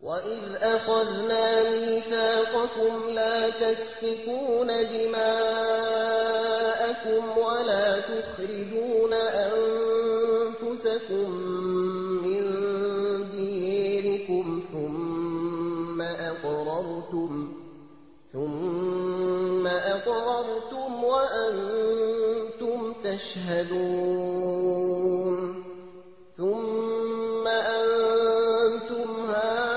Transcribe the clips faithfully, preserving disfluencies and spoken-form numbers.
وإذ أخذنا ميثاقكم لا تسفكون دماءكم ولا تخرجون أنفسكم من ديركم ثم أقررتم ثم أقررتم وأنتم تشهدون ثم أنتم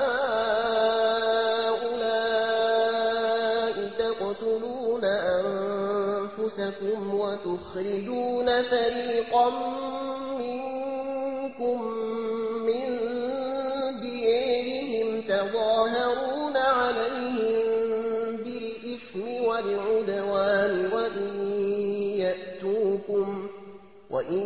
هؤلاء تقتلون أنفسكم وتخرجون فريقا منكم من ديرهم تظاهرون عليهم بالإثم والعدوان وإن يأتوكم وإن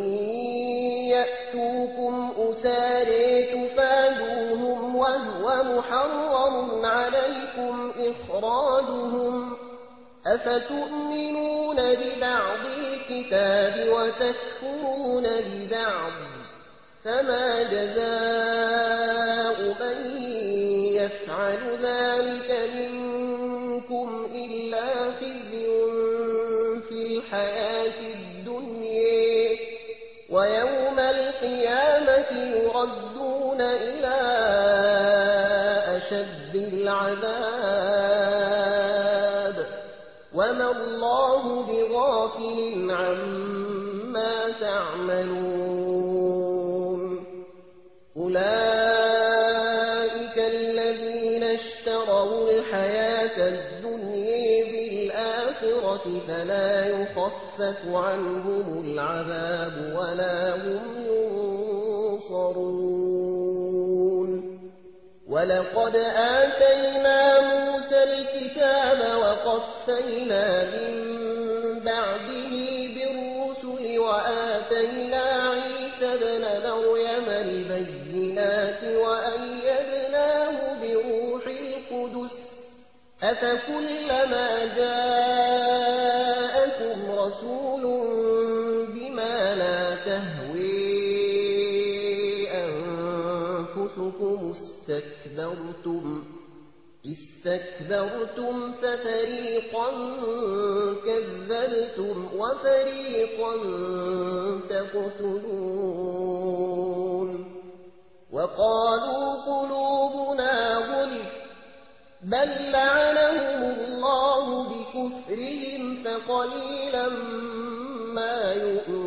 يأتوكم أساري تفادوهم وهو محرم عليكم إخراجهم أفتؤمنون ببعض الكتاب وتكفرون ببعض فما جزاء من يفعل ذلك منكم إلا خزي في الحياة الدنيا ويوم القيامة يردون إلى أشد العذاب وما الله بغافل عما تعملون أولئك الذين اشتروا الحياة الدنيا بالآخرة فلا يخفف عنهم العذاب ولا هم ينصرون ولقد آتينا موسى الكتاب وقفينا من بعده بالرسل وآتينا عيسى ابن مريم البينات وأيدناه بروح القدس أفكلما جاءكم رسول بما لا تهوي أنفسكم استكبرتم استكبرتم ففريقا كذبتم وفريقا تقتلون وقالوا قلوبنا غلف بل لعنهم الله بكفرهم فقليلا ما يؤمنون